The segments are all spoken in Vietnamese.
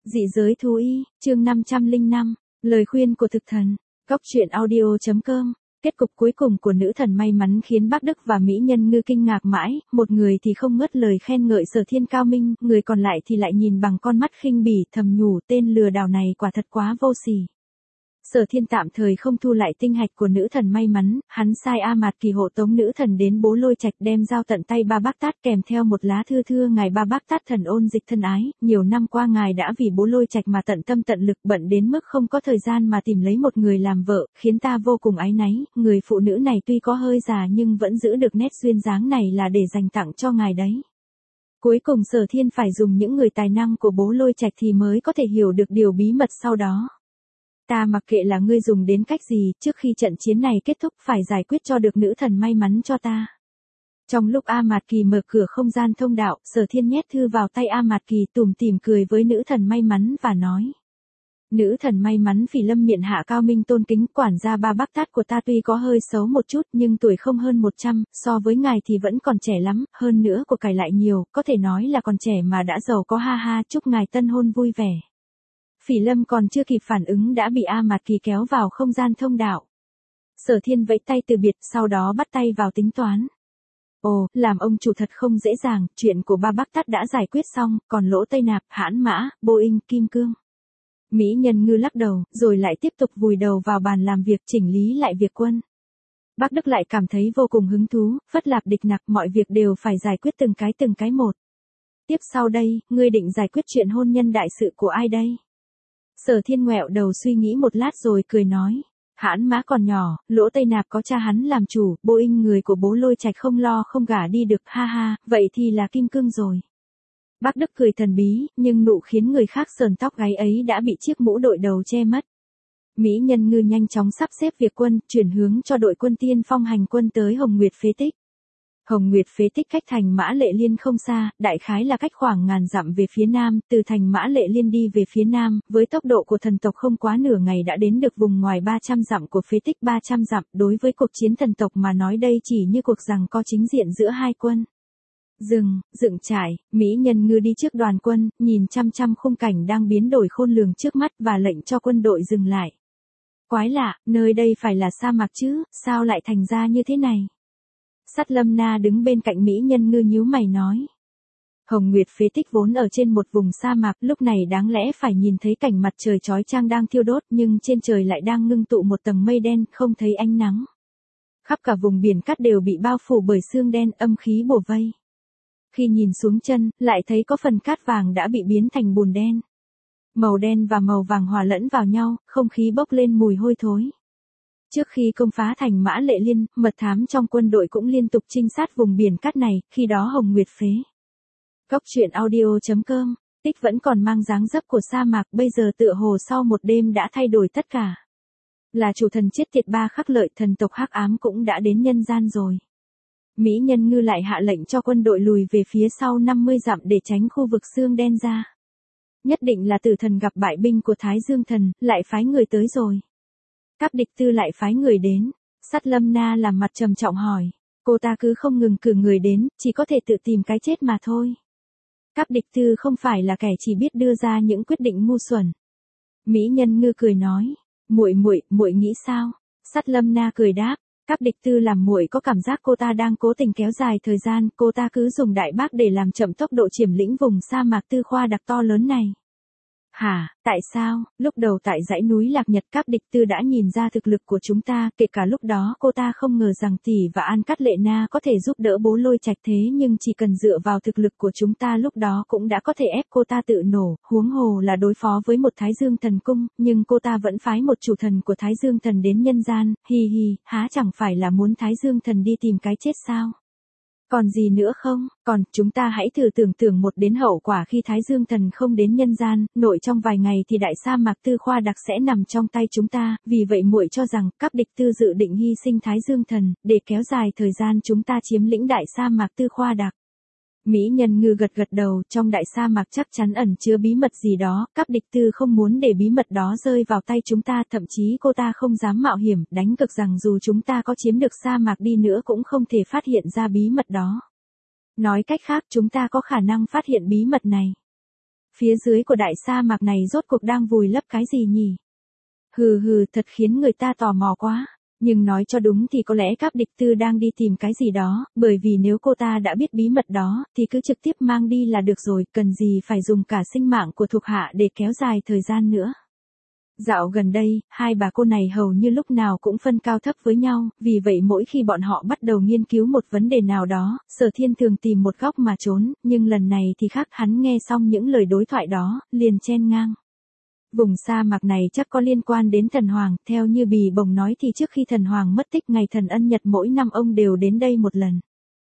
Dị giới thú y, chương 505, lời khuyên của thực thần, góc truyện audio.com. Kết cục cuối cùng của nữ thần may mắn khiến bác Đức và Mỹ Nhân Ngư kinh ngạc mãi, một người thì không ngớt lời khen ngợi Sở Thiên cao minh, người còn lại thì lại nhìn bằng con mắt khinh bỉ thầm nhủ tên lừa đảo này quả thật quá vô sỉ. Sở Thiên tạm thời không thu lại tinh hạch của nữ thần may mắn, hắn sai A Mạt Kỳ hộ tống nữ thần đến Bố Lôi Trạch đem giao tận tay Ba Bác Tát kèm theo một lá thư thưa ngài Ba Bác Tát thần ôn dịch thân ái, nhiều năm qua ngài đã vì Bố Lôi Trạch mà tận tâm tận lực bận đến mức không có thời gian mà tìm lấy một người làm vợ, khiến ta vô cùng áy náy, người phụ nữ này tuy có hơi già nhưng vẫn giữ được nét duyên dáng này là để dành tặng cho ngài đấy. Cuối cùng Sở Thiên phải dùng những người tài năng của Bố Lôi Trạch thì mới có thể hiểu được điều bí mật sau đó. Ta mặc kệ là ngươi dùng đến cách gì, trước khi trận chiến này kết thúc phải giải quyết cho được nữ thần may mắn cho ta. Trong lúc A Mạt Kỳ mở cửa không gian thông đạo, Sở Thiên nhét thư vào tay A Mạt Kỳ tủm tỉm cười với nữ thần may mắn và nói. Nữ thần may mắn Phỉ Lâm miện hạ cao minh tôn kính, quản gia Ba Bác Tát của ta tuy có hơi xấu một chút nhưng tuổi không hơn 100, so với ngài thì vẫn còn trẻ lắm, hơn nữa của cải lại nhiều, có thể nói là còn trẻ mà đã giàu có ha ha, chúc ngài tân hôn vui vẻ. Phỉ Lâm còn chưa kịp phản ứng đã bị A Mạt Kỳ kéo vào không gian thông đạo. Sở Thiên vẫy tay từ biệt, sau đó bắt tay vào tính toán. Ồ, làm ông chủ thật không dễ dàng, chuyện của Ba Bác Tát đã giải quyết xong, còn Lỗ Tây Nạp, Hãn Mã, Boeing, Kim Cương. Mỹ Nhân Ngư lắc đầu, rồi lại tiếp tục vùi đầu vào bàn làm việc chỉnh lý lại việc quân. Bác Đức lại cảm thấy vô cùng hứng thú, phất lạp địch nặc, mọi việc đều phải giải quyết từng cái một. Tiếp sau đây, ngươi định giải quyết chuyện hôn nhân đại sự của ai đây? Sở Thiên ngoẹo đầu suy nghĩ một lát rồi cười nói. Hãn Mã còn nhỏ, Lỗ Tây Nạp có cha hắn làm chủ, Boeing người của Bố Lôi Trạch không lo không gả đi được, ha ha, vậy thì là Kim Cương rồi. Bác Đức cười thần bí, nhưng nụ khiến người khác sờn tóc gáy ấy đã bị chiếc mũ đội đầu che mất. Mỹ Nhân Ngư nhanh chóng sắp xếp việc quân, chuyển hướng cho đội quân tiên phong hành quân tới Hồng Nguyệt Phế Tích. Hồng Nguyệt Phế Tích cách thành Mã Lệ Liên không xa, đại khái là cách khoảng ngàn dặm về phía nam, từ thành Mã Lệ Liên đi về phía nam, với tốc độ của thần tộc không quá nửa ngày đã đến được vùng ngoài 300 dặm của Phế Tích 300 dặm, đối với cuộc chiến thần tộc mà nói đây chỉ như cuộc giằng co chính diện giữa hai quân. Dựng trại, Mỹ Nhân Ngư đi trước đoàn quân, nhìn chăm chăm khung cảnh đang biến đổi khôn lường trước mắt và lệnh cho quân đội dừng lại. Quái lạ, nơi đây phải là sa mạc chứ, sao lại thành ra như thế này? Sắt Lâm Na đứng bên cạnh Mỹ Nhân Ngư nhíu mày nói. Hồng Nguyệt Phế Tích vốn ở trên một vùng sa mạc, lúc này đáng lẽ phải nhìn thấy cảnh mặt trời chói chang đang thiêu đốt nhưng trên trời lại đang ngưng tụ một tầng mây đen, không thấy ánh nắng. Khắp cả vùng biển cát đều bị bao phủ bởi sương đen, âm khí bủa vây. Khi nhìn xuống chân, lại thấy có phần cát vàng đã bị biến thành bùn đen. Màu đen và màu vàng hòa lẫn vào nhau, không khí bốc lên mùi hôi thối. Trước khi công phá thành Mã Lệ Liên, mật thám trong quân đội cũng liên tục trinh sát vùng biển cát này, khi đó Hồng Nguyệt Phế. Góc truyện audio.com, Tích vẫn còn mang dáng dấp của sa mạc, bây giờ tựa hồ sau một đêm đã thay đổi tất cả. Là chủ thần chết tiệt Ba Khắc Lợi, thần tộc hắc ám cũng đã đến nhân gian rồi. Mỹ Nhân Ngư lại hạ lệnh cho quân đội lùi về phía sau 50 dặm để tránh khu vực xương đen ra. Nhất định là Tử Thần gặp bại binh của Thái Dương Thần, lại phái người tới rồi. Cáp Địch Tư lại phái người đến. Sắt Lâm Na làm mặt trầm trọng hỏi. Cô ta cứ không ngừng cử người đến, chỉ có thể tự tìm cái chết mà thôi. Cáp Địch Tư không phải là kẻ chỉ biết đưa ra những quyết định ngu xuẩn. Mỹ Nhân Ngư cười nói. Muội nghĩ sao? Sắt Lâm Na cười đáp. Cáp Địch Tư làm muội có cảm giác cô ta đang cố tình kéo dài thời gian, cô ta cứ dùng đại bác để làm chậm tốc độ chiếm lĩnh vùng sa mạc Tư Khoa đặc to lớn này. Hả, tại sao? Lúc đầu tại dãy núi Lạc Nhật Cáp Địch Tư đã nhìn ra thực lực của chúng ta, kể cả lúc đó cô ta không ngờ rằng Tỷ và An Cát Lệ Na có thể giúp đỡ Bố Lôi Trạch, thế nhưng chỉ cần dựa vào thực lực của chúng ta lúc đó cũng đã có thể ép cô ta tự nổ, huống hồ là đối phó với một Thái Dương Thần cung, nhưng cô ta vẫn phái một chủ thần của Thái Dương Thần đến nhân gian, há chẳng phải là muốn Thái Dương Thần đi tìm cái chết sao? Còn gì nữa không? Còn, chúng ta hãy thử tưởng tượng một đến hậu quả khi Thái Dương Thần không đến nhân gian, nội trong vài ngày thì đại sa mạc Tư Khoa đặc sẽ nằm trong tay chúng ta, vì vậy muội cho rằng, Cáp Địch Tư dự định hy sinh Thái Dương Thần, để kéo dài thời gian chúng ta chiếm lĩnh đại sa mạc Tư Khoa đặc. Mỹ Nhân Ngư gật đầu, trong đại sa mạc chắc chắn ẩn chứa bí mật gì đó, Cáp Địch Tư không muốn để bí mật đó rơi vào tay chúng ta, thậm chí cô ta không dám mạo hiểm, đánh cược rằng dù chúng ta có chiếm được sa mạc đi nữa cũng không thể phát hiện ra bí mật đó. Nói cách khác chúng ta có khả năng phát hiện bí mật này. Phía dưới của đại sa mạc này rốt cuộc đang vùi lấp cái gì nhỉ? Hừ hừ, thật khiến người ta tò mò quá. Nhưng nói cho đúng thì có lẽ Cáp Địch Tư đang đi tìm cái gì đó, bởi vì nếu cô ta đã biết bí mật đó, thì cứ trực tiếp mang đi là được rồi, cần gì phải dùng cả sinh mạng của thuộc hạ để kéo dài thời gian nữa. Dạo gần đây, hai bà cô này hầu như lúc nào cũng phân cao thấp với nhau, vì vậy mỗi khi bọn họ bắt đầu nghiên cứu một vấn đề nào đó, Sở Thiên thường tìm một góc mà trốn, nhưng lần này thì khác, hắn nghe xong những lời đối thoại đó, liền chen ngang. Vùng sa mạc này chắc có liên quan đến thần hoàng, theo như Bì Bồng nói thì trước khi thần hoàng mất tích ngày thần ân nhật mỗi năm ông đều đến đây một lần.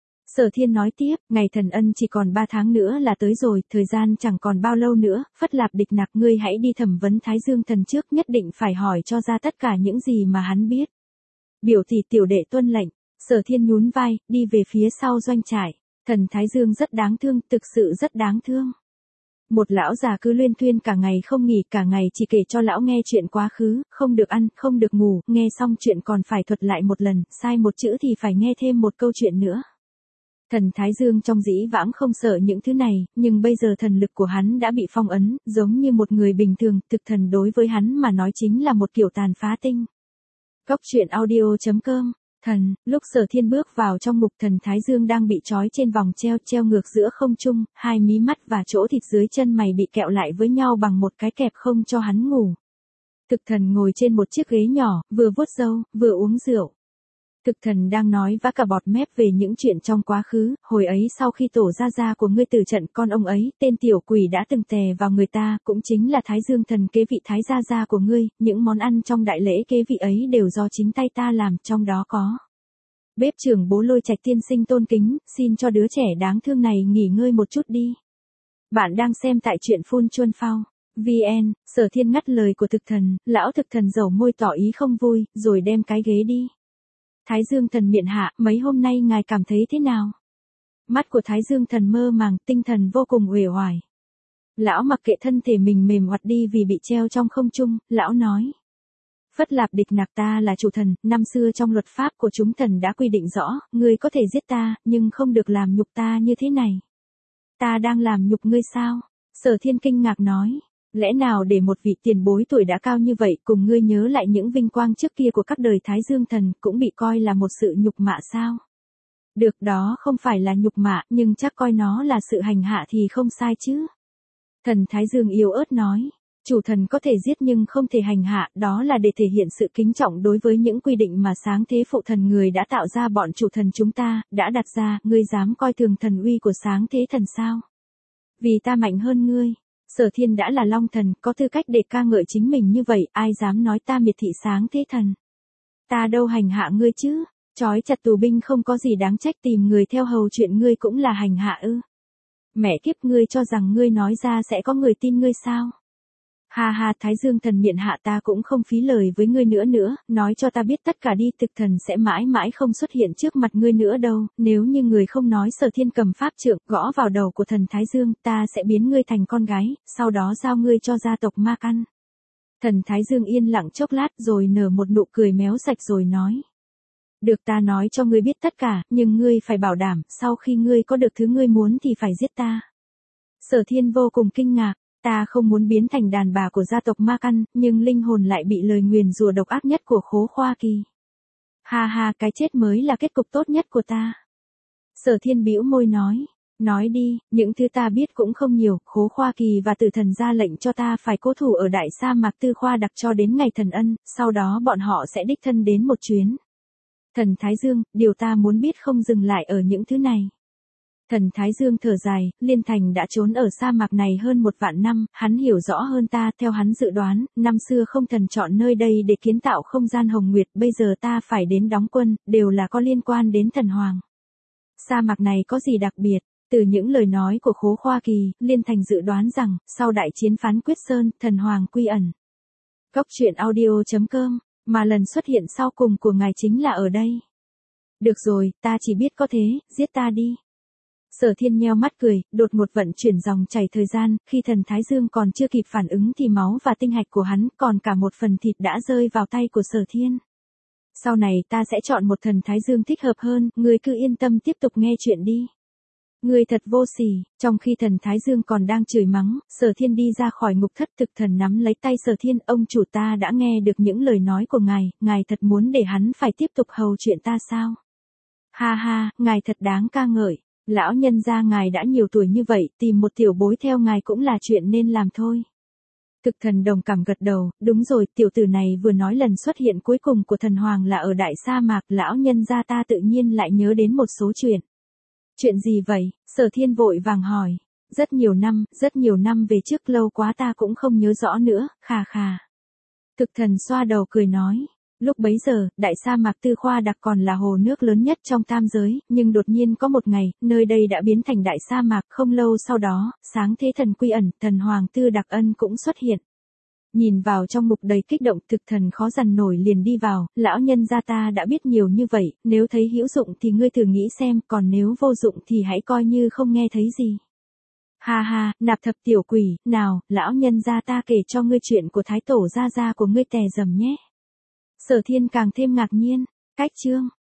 Sở Thiên nói tiếp, ngày thần ân chỉ còn 3 tháng nữa là tới rồi, thời gian chẳng còn bao lâu nữa, Phất Lạp Địch Nặc ngươi hãy đi thẩm vấn Thái Dương thần trước, nhất định phải hỏi cho ra tất cả những gì mà hắn biết. Biểu tỷ tiểu đệ tuân lệnh, Sở Thiên nhún vai, đi về phía sau doanh trại, thần Thái Dương rất đáng thương, thực sự rất đáng thương. Một lão già cứ luyên thuyên cả ngày không nghỉ, cả ngày chỉ kể cho lão nghe chuyện quá khứ, không được ăn, không được ngủ, nghe xong chuyện còn phải thuật lại một lần, sai một chữ thì phải nghe thêm một câu chuyện nữa. Thần Thái Dương trong dĩ vãng không sợ những thứ này, nhưng bây giờ thần lực của hắn đã bị phong ấn, giống như một người bình thường, thực thần đối với hắn mà nói chính là một kiểu tàn phá tinh. Cốc truyện audio.com. Thần, lúc Sở Thiên bước vào trong ngục, thần Thái Dương đang bị trói trên vòng treo ngược giữa không trung, hai mí mắt và chỗ thịt dưới chân mày bị kẹo lại với nhau bằng một cái kẹp không cho hắn ngủ. Thực thần ngồi trên một chiếc ghế nhỏ, vừa vuốt râu, vừa uống rượu. Thực thần đang nói vã cả bọt mép về những chuyện trong quá khứ, hồi ấy sau khi tổ gia của ngươi tử trận, con ông ấy, tên tiểu quỷ đã từng tè vào người ta, cũng chính là Thái Dương thần kế vị Thái gia của ngươi, những món ăn trong đại lễ kế vị ấy đều do chính tay ta làm, trong đó có. Bếp trưởng Bố Lôi Trạch tiên sinh tôn kính, xin cho đứa trẻ đáng thương này nghỉ ngơi một chút đi. Bạn đang xem tại truyện Phun Chuân Phao. VN, Sở Thiên ngắt lời của thực thần, lão thực thần dầu môi tỏ ý không vui, rồi đem cái ghế đi. Thái Dương thần miện hạ, mấy hôm nay ngài cảm thấy thế nào? Mắt của Thái Dương thần mơ màng, tinh thần vô cùng uể oải. Lão mặc kệ thân thể mình mềm oặt đi vì bị treo trong không trung, lão nói. Phất Lạp Địch Nặc, ta là chủ thần, năm xưa trong luật pháp của chúng thần đã quy định rõ, ngươi có thể giết ta, nhưng không được làm nhục ta như thế này. Ta đang làm nhục ngươi sao? Sở Thiên kinh ngạc nói. Lẽ nào để một vị tiền bối tuổi đã cao như vậy cùng ngươi nhớ lại những vinh quang trước kia của các đời Thái Dương thần cũng bị coi là một sự nhục mạ sao? Được, đó không phải là nhục mạ, nhưng chắc coi nó là sự hành hạ thì không sai chứ. Thần Thái Dương yếu ớt nói, chủ thần có thể giết nhưng không thể hành hạ, đó là để thể hiện sự kính trọng đối với những quy định mà sáng thế phụ thần người đã tạo ra, bọn chủ thần chúng ta, đã đặt ra, ngươi dám coi thường thần uy của sáng thế thần sao? Vì ta mạnh hơn ngươi. Sở Thiên đã là Long thần, có tư cách để ca ngợi chính mình như vậy, ai dám nói ta miệt thị sáng thế thần. Ta đâu hành hạ ngươi chứ, trói chặt tù binh không có gì đáng trách, tìm người theo hầu chuyện ngươi cũng là hành hạ ư. Mẹ kiếp, ngươi cho rằng ngươi nói ra sẽ có người tin ngươi sao? Ha ha, Thái Dương thần miện hạ, ta cũng không phí lời với ngươi nữa, nói cho ta biết tất cả đi, thực thần sẽ mãi mãi không xuất hiện trước mặt ngươi nữa đâu, nếu như người không nói. Sở Thiên cầm pháp trượng, gõ vào đầu của thần Thái Dương, ta sẽ biến ngươi thành con gái, sau đó giao ngươi cho gia tộc Ma Căn. Thần Thái Dương yên lặng chốc lát rồi nở một nụ cười méo sạch rồi nói. Được, ta nói cho ngươi biết tất cả, nhưng ngươi phải bảo đảm, sau khi ngươi có được thứ ngươi muốn thì phải giết ta. Sở Thiên vô cùng kinh ngạc. Ta không muốn biến thành đàn bà của gia tộc Ma Căn, nhưng linh hồn lại bị lời nguyền rủa độc ác nhất của Khố Khoa Kỳ. Ha ha, cái chết mới là kết cục tốt nhất của ta. Sở Thiên bĩu môi nói đi, những thứ ta biết cũng không nhiều, Khố Khoa Kỳ và Tử Thần ra lệnh cho ta phải cố thủ ở đại sa mạc Tư Khoa Đặc cho đến ngày thần ân, sau đó bọn họ sẽ đích thân đến một chuyến. Thần Thái Dương, điều ta muốn biết không dừng lại ở những thứ này. Thần Thái Dương thở dài, Liên Thành đã trốn ở sa mạc này hơn 1 vạn năm, hắn hiểu rõ hơn ta, theo hắn dự đoán, năm xưa không thần chọn nơi đây để kiến tạo không gian hồng nguyệt, bây giờ ta phải đến đóng quân, đều là có liên quan đến thần hoàng. Sa mạc này có gì đặc biệt? Từ những lời nói của Khố Khoa Kỳ, Liên Thành dự đoán rằng, sau đại chiến Phán Quyết Sơn, thần hoàng quy ẩn. Cốc truyện audio.com, mà lần xuất hiện sau cùng của ngài chính là ở đây. Được rồi, ta chỉ biết có thế, giết ta đi. Sở Thiên nheo mắt cười, đột ngột vận chuyển dòng chảy thời gian, khi thần Thái Dương còn chưa kịp phản ứng thì máu và tinh hạch của hắn, còn cả một phần thịt đã rơi vào tay của Sở Thiên. Sau này ta sẽ chọn một thần Thái Dương thích hợp hơn, ngươi cứ yên tâm tiếp tục nghe chuyện đi. Ngươi thật vô sỉ, trong khi thần Thái Dương còn đang chửi mắng, Sở Thiên đi ra khỏi ngục thất, thực thần nắm lấy tay Sở Thiên, ông chủ ta đã nghe được những lời nói của ngài thật muốn để hắn phải tiếp tục hầu chuyện ta sao? Ha ha, ngài thật đáng ca ngợi, lão nhân gia ngài đã nhiều tuổi như vậy, tìm một tiểu bối theo ngài cũng là chuyện nên làm thôi. Thực thần đồng cảm gật đầu, đúng rồi, tiểu tử này vừa nói lần xuất hiện cuối cùng của thần hoàng là ở đại sa mạc, lão nhân gia ta tự nhiên lại nhớ đến một số chuyện. Chuyện gì vậy? Sở Thiên vội vàng hỏi. Rất nhiều năm về trước, lâu quá ta cũng không nhớ rõ nữa, khà khà. Thực thần xoa đầu cười nói. Lúc bấy giờ, đại sa mạc Tư Khoa Đặc còn là hồ nước lớn nhất trong tam giới, nhưng đột nhiên có một ngày, nơi đây đã biến thành đại sa mạc. Không lâu sau đó, sáng thế thần quy ẩn, thần hoàng Tư Đặc Ân cũng xuất hiện. Nhìn vào trong mục đầy kích động, thực thần khó dằn nổi liền đi vào, lão nhân gia ta đã biết nhiều như vậy, nếu thấy hữu dụng thì ngươi thử nghĩ xem, còn nếu vô dụng thì hãy coi như không nghe thấy gì. Ha ha, Nạp Thập tiểu quỷ, nào, lão nhân gia ta kể cho ngươi chuyện của thái tổ gia gia của ngươi tè dầm nhé. Sở Thiên càng thêm ngạc nhiên, cách chương.